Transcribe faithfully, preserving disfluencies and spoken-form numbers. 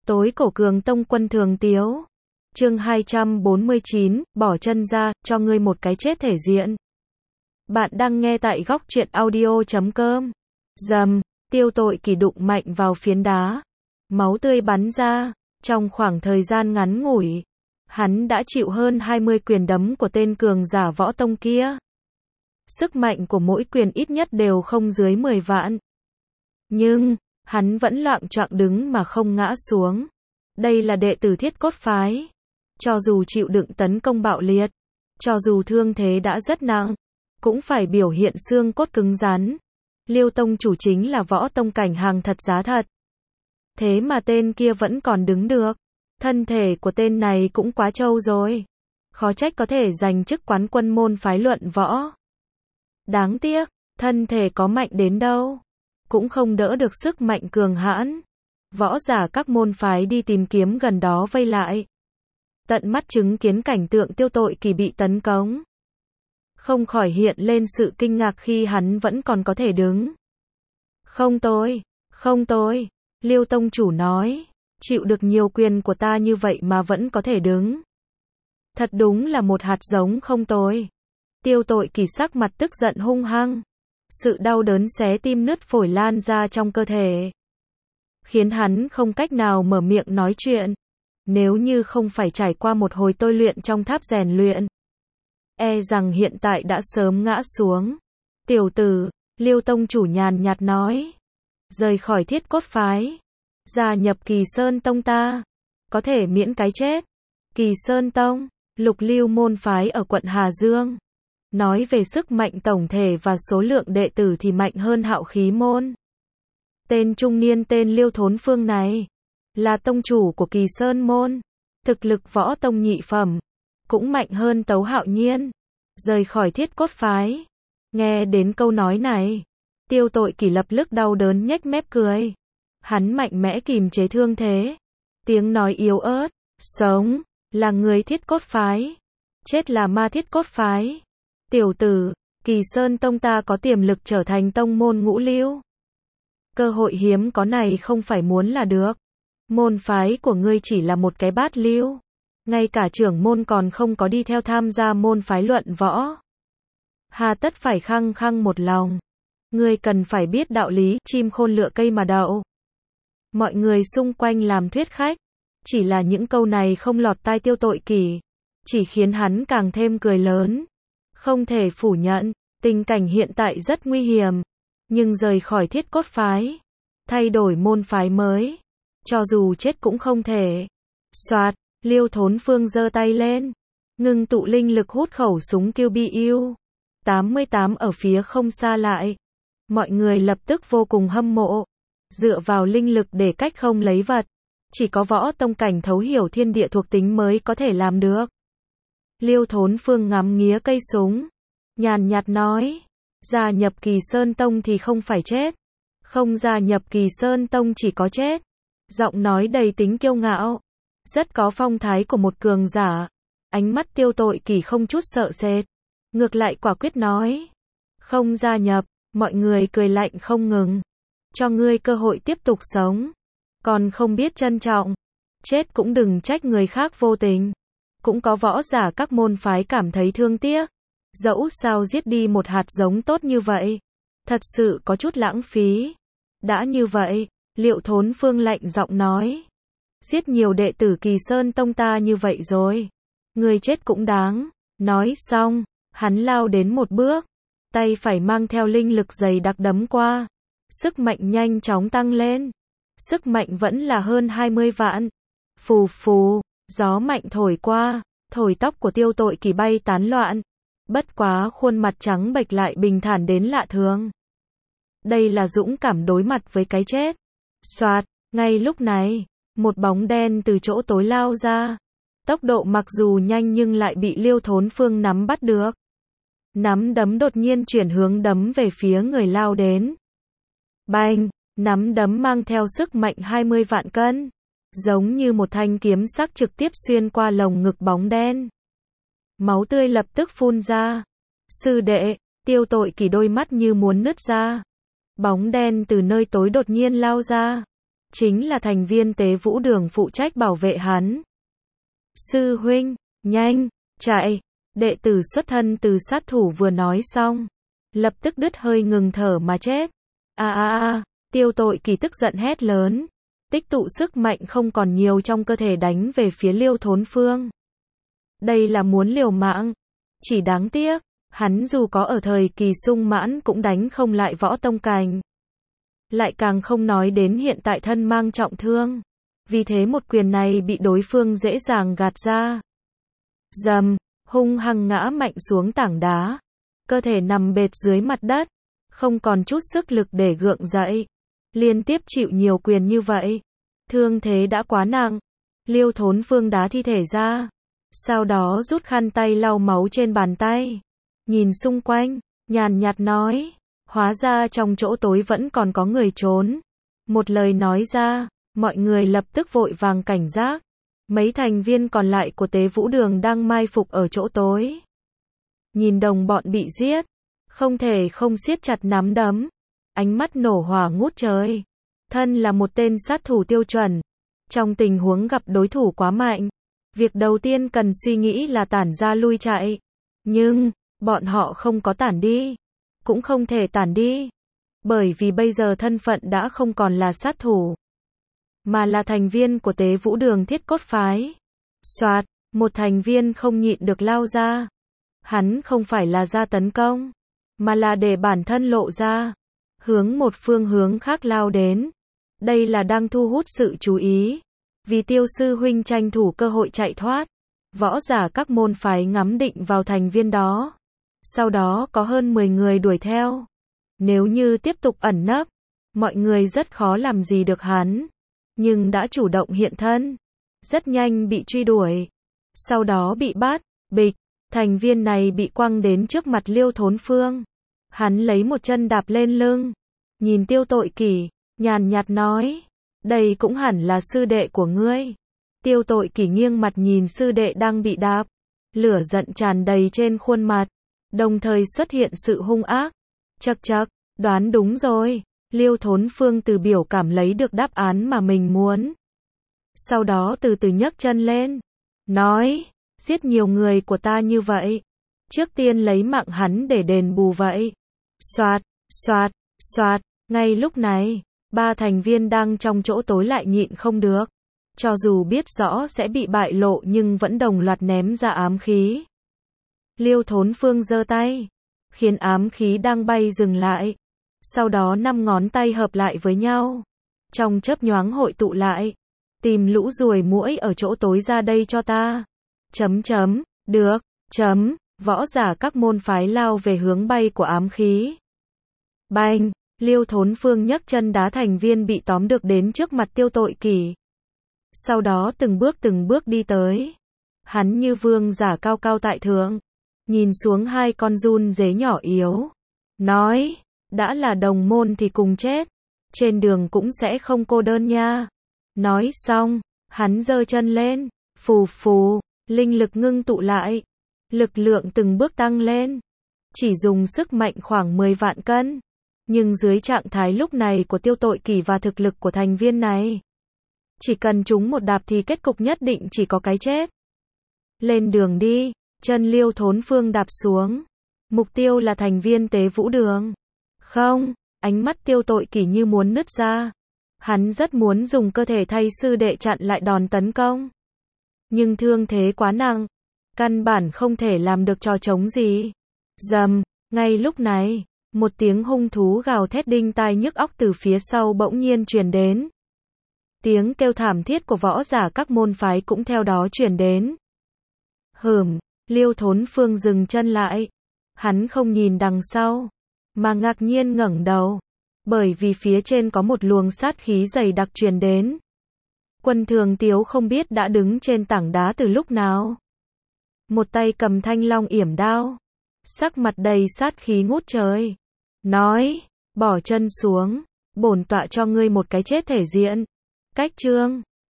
Tối cổ cường tông quân thường tiếu. Chương hai trăm bốn mươi chín, bỏ chân ra, cho ngươi một cái chết thể diện. Bạn đang nghe tại góc truyện audio chấm com. Dầm, Tiêu Tội Kỳ đụng mạnh vào phiến đá. Máu tươi bắn ra. Trong khoảng thời gian ngắn ngủi, hắn đã chịu hơn hai mươi quyền đấm của tên cường giả võ tông kia. Sức mạnh của mỗi quyền ít nhất đều không dưới mười vạn. Nhưng, hắn vẫn loạng choạng đứng mà không ngã xuống. Đây là đệ tử Thiết Cốt Phái. Cho dù chịu đựng tấn công bạo liệt, cho dù thương thế đã rất nặng, cũng phải biểu hiện xương cốt cứng rắn. Liêu tông chủ chính là võ tông cảnh hàng thật giá thật. Thế mà tên kia vẫn còn đứng được. Thân thể của tên này cũng quá trâu rồi. Khó trách có thể giành chức quán quân môn phái luận võ. Đáng tiếc, thân thể có mạnh đến đâu, cũng không đỡ được sức mạnh cường hãn. Võ giả các môn phái đi tìm kiếm gần đó vây lại. Tận mắt chứng kiến cảnh tượng Tiêu Tội Kỳ bị tấn công, không khỏi hiện lên sự kinh ngạc khi hắn vẫn còn có thể đứng. Không tôi, không tôi, Liêu tông chủ nói, chịu được nhiều quyền của ta như vậy mà vẫn có thể đứng. Thật đúng là một hạt giống không tồi. Tiêu Tội Kỳ sắc mặt tức giận hung hăng. Sự đau đớn xé tim nứt phổi lan ra trong cơ thể, khiến hắn không cách nào mở miệng nói chuyện. Nếu như không phải trải qua một hồi tôi luyện trong tháp rèn luyện, e rằng hiện tại đã sớm ngã xuống. Tiểu tử, Liêu tông chủ nhàn nhạt nói, rời khỏi Thiết Cốt Phái, gia nhập Kỳ Sơn Tông ta, có thể miễn cái chết. Kỳ Sơn Tông, Lục Lưu môn phái ở quận Hà Dương. Nói về sức mạnh tổng thể và số lượng đệ tử thì mạnh hơn Hạo Khí môn. Tên trung niên tên Liêu Thốn Phương này là tông chủ của Kỳ Sơn môn, thực lực võ tông nhị phẩm, cũng mạnh hơn Tấu Hạo Nhiên. Rời khỏi Thiết Cốt Phái. Nghe đến câu nói này, Tiêu Tội Kỳ lập tức đau đớn nhếch mép cười. Hắn mạnh mẽ kìm chế thương thế, tiếng nói yếu ớt, sống là người Thiết Cốt Phái, chết là ma Thiết Cốt Phái. Tiểu tử, Kỳ Sơn Tông ta có tiềm lực trở thành tông môn ngũ lưu. Cơ hội hiếm có này không phải muốn là được. Môn phái của ngươi chỉ là một cái bát lưu. Ngay cả trưởng môn còn không có đi theo tham gia môn phái luận võ. Hà tất phải khăng khăng một lòng. Ngươi cần phải biết đạo lý, chim khôn lựa cây mà đậu. Mọi người xung quanh làm thuyết khách. Chỉ là những câu này không lọt tai Tiêu Tội Kỳ, chỉ khiến hắn càng thêm cười lớn. Không thể phủ nhận, tình cảnh hiện tại rất nguy hiểm. Nhưng rời khỏi Thiết Cốt Phái, thay đổi môn phái mới, cho dù chết cũng không thể. Soạt, Liêu Thốn Phương giơ tay lên, ngưng tụ linh lực hút khẩu súng Q B U tám mươi tám ở phía không xa lại. Mọi người lập tức vô cùng hâm mộ. Dựa vào linh lực để cách không lấy vật, chỉ có võ tông cảnh thấu hiểu thiên địa thuộc tính mới có thể làm được. Liêu Thốn Phương ngắm nghía cây súng, nhàn nhạt nói, gia nhập Kỳ Sơn Tông thì không phải chết, không gia nhập Kỳ Sơn Tông chỉ có chết. Giọng nói đầy tính kiêu ngạo, rất có phong thái của một cường giả. Ánh mắt Tiêu Tội Kỳ không chút sợ sệt, ngược lại quả quyết nói, không gia nhập. Mọi người cười lạnh không ngừng. Cho ngươi cơ hội tiếp tục sống, còn không biết trân trọng, chết cũng đừng trách người khác vô tình. Cũng có võ giả các môn phái cảm thấy thương tiếc. Dẫu sao giết đi một hạt giống tốt như vậy, thật sự có chút lãng phí. Đã như vậy, Liêu Thốn Phương lạnh giọng nói, giết nhiều đệ tử Kỳ Sơn Tông ta như vậy rồi, người chết cũng đáng. Nói xong, hắn lao đến một bước, tay phải mang theo linh lực dày đặc đấm qua. Sức mạnh nhanh chóng tăng lên. Sức mạnh vẫn là hơn hai mươi vạn. Phù phù, gió mạnh thổi qua, thổi tóc của Tiêu Tội Kỳ bay tán loạn. Bất quá khuôn mặt trắng bệch lại bình thản đến lạ thường. Đây là dũng cảm đối mặt với cái chết. Soạt, ngay lúc này, một bóng đen từ chỗ tối lao ra. Tốc độ mặc dù nhanh nhưng lại bị Liêu Thốn Phương nắm bắt được. Nắm đấm đột nhiên chuyển hướng đấm về phía người lao đến. Bành, nắm đấm mang theo sức mạnh hai mươi vạn cân, giống như một thanh kiếm sắc trực tiếp xuyên qua lồng ngực bóng đen. Máu tươi lập tức phun ra. Sư đệ, Tiêu Tội Kỳ đôi mắt như muốn nứt ra. Bóng đen từ nơi tối đột nhiên lao ra, chính là thành viên tế vũ đường phụ trách bảo vệ hắn. Sư huynh, nhanh, chạy, đệ tử xuất thân từ sát thủ vừa nói xong, lập tức đứt hơi ngừng thở mà chết. A a a, Tiêu Tội Kỳ tức giận hét lớn, tích tụ sức mạnh không còn nhiều trong cơ thể đánh về phía Liêu Thốn Phương. Đây là muốn liều mạng, chỉ đáng tiếc, hắn dù có ở thời kỳ sung mãn cũng đánh không lại Võ Tông Cảnh. Lại càng không nói đến hiện tại thân mang trọng thương. Vì thế một quyền này bị đối phương dễ dàng gạt ra. Dầm, hung hăng ngã mạnh xuống tảng đá. Cơ thể nằm bệt dưới mặt đất. Không còn chút sức lực để gượng dậy. Liên tiếp chịu nhiều quyền như vậy. Thương thế đã quá nặng. Liêu Thốn Phương đá thi thể ra. Sau đó rút khăn tay lau máu trên bàn tay. Nhìn xung quanh, nhàn nhạt nói. Hóa ra trong chỗ tối vẫn còn có người trốn. Một lời nói ra, mọi người lập tức vội vàng cảnh giác. Mấy thành viên còn lại của tế vũ đường đang mai phục ở chỗ tối. Nhìn đồng bọn bị giết, không thể không siết chặt nắm đấm. Ánh mắt nổ hỏa ngút trời. Thân là một tên sát thủ tiêu chuẩn. Trong tình huống gặp đối thủ quá mạnh, việc đầu tiên cần suy nghĩ là tản ra lui chạy. Nhưng, bọn họ không có tản đi. Cũng không thể tản đi. Bởi vì bây giờ thân phận đã không còn là sát thủ, mà là thành viên của tế vũ đường Thiết Cốt Phái. Soạt, một thành viên không nhịn được lao ra. Hắn không phải là ra tấn công, mà là để bản thân lộ ra. Hướng một phương hướng khác lao đến. Đây là đang thu hút sự chú ý. Vì Tiêu sư huynh tranh thủ cơ hội chạy thoát. Võ giả các môn phái ngắm định vào thành viên đó. Sau đó có hơn mười người đuổi theo. Nếu như tiếp tục ẩn nấp, mọi người rất khó làm gì được hắn. Nhưng đã chủ động hiện thân. Rất nhanh bị truy đuổi. Sau đó bị bắt, bịch. Thành viên này bị quăng đến trước mặt Liêu Thốn Phương. Hắn lấy một chân đạp lên lưng. Nhìn Tiêu Tội Kỳ, nhàn nhạt nói. Đây cũng hẳn là sư đệ của ngươi. Tiêu Tội Kỳ nghiêng mặt nhìn sư đệ đang bị đạp. Lửa giận tràn đầy trên khuôn mặt. Đồng thời xuất hiện sự hung ác. Chậc chậc, đoán đúng rồi. Liêu Thốn Phương từ biểu cảm lấy được đáp án mà mình muốn. Sau đó từ từ nhấc chân lên. Nói, giết nhiều người của ta như vậy. Trước tiên lấy mạng hắn để đền bù vậy. Soạt, soạt, soạt. Ngay lúc này, ba thành viên đang trong chỗ tối lại nhịn không được. Cho dù biết rõ sẽ bị bại lộ nhưng vẫn đồng loạt ném ra ám khí. Liêu Thốn Phương giơ tay, khiến ám khí đang bay dừng lại. Sau đó năm ngón tay hợp lại với nhau. Trong chớp nhoáng hội tụ lại. Tìm lũ ruồi muỗi ở chỗ tối ra đây cho ta. Chấm chấm, được, chấm, võ giả các môn phái lao về hướng bay của ám khí. Bành, Liêu Thốn Phương nhấc chân đá thành viên bị tóm được đến trước mặt Tiêu Tội Kỳ. Sau đó từng bước từng bước đi tới. Hắn như vương giả cao cao tại thượng. Nhìn xuống hai con run dế nhỏ yếu. Nói, đã là đồng môn thì cùng chết. Trên đường cũng sẽ không cô đơn nha. Nói xong, hắn giơ chân lên. Phù phù, linh lực ngưng tụ lại. Lực lượng từng bước tăng lên. Chỉ dùng sức mạnh khoảng mười vạn cân. Nhưng dưới trạng thái lúc này của Tiêu Tội Kỳ và thực lực của thành viên này, chỉ cần chúng một đạp thì kết cục nhất định chỉ có cái chết. Lên đường đi, chân Liêu Thốn Phương đạp xuống. Mục tiêu là thành viên tế vũ đường. Không, ánh mắt Tiêu Tội Kỳ như muốn nứt ra. Hắn rất muốn dùng cơ thể thay sư đệ chặn lại đòn tấn công. Nhưng thương thế quá nặng. Căn bản không thể làm được trò trống gì. Dầm, ngay lúc này, một tiếng hung thú gào thét đinh tai nhức óc từ phía sau bỗng nhiên truyền đến. Tiếng kêu thảm thiết của võ giả các môn phái cũng theo đó truyền đến. Hửm, Liêu Thốn Phương dừng chân lại. Hắn không nhìn đằng sau, mà ngạc nhiên ngẩng đầu. Bởi vì phía trên có một luồng sát khí dày đặc truyền đến. Quân Thường Tiếu không biết đã đứng trên tảng đá từ lúc nào. Một tay cầm thanh long yểm đao. Sắc mặt đầy sát khí ngút trời. Nói, bỏ chân xuống. Bổn tọa cho ngươi một cái chết thể diện. Cách chương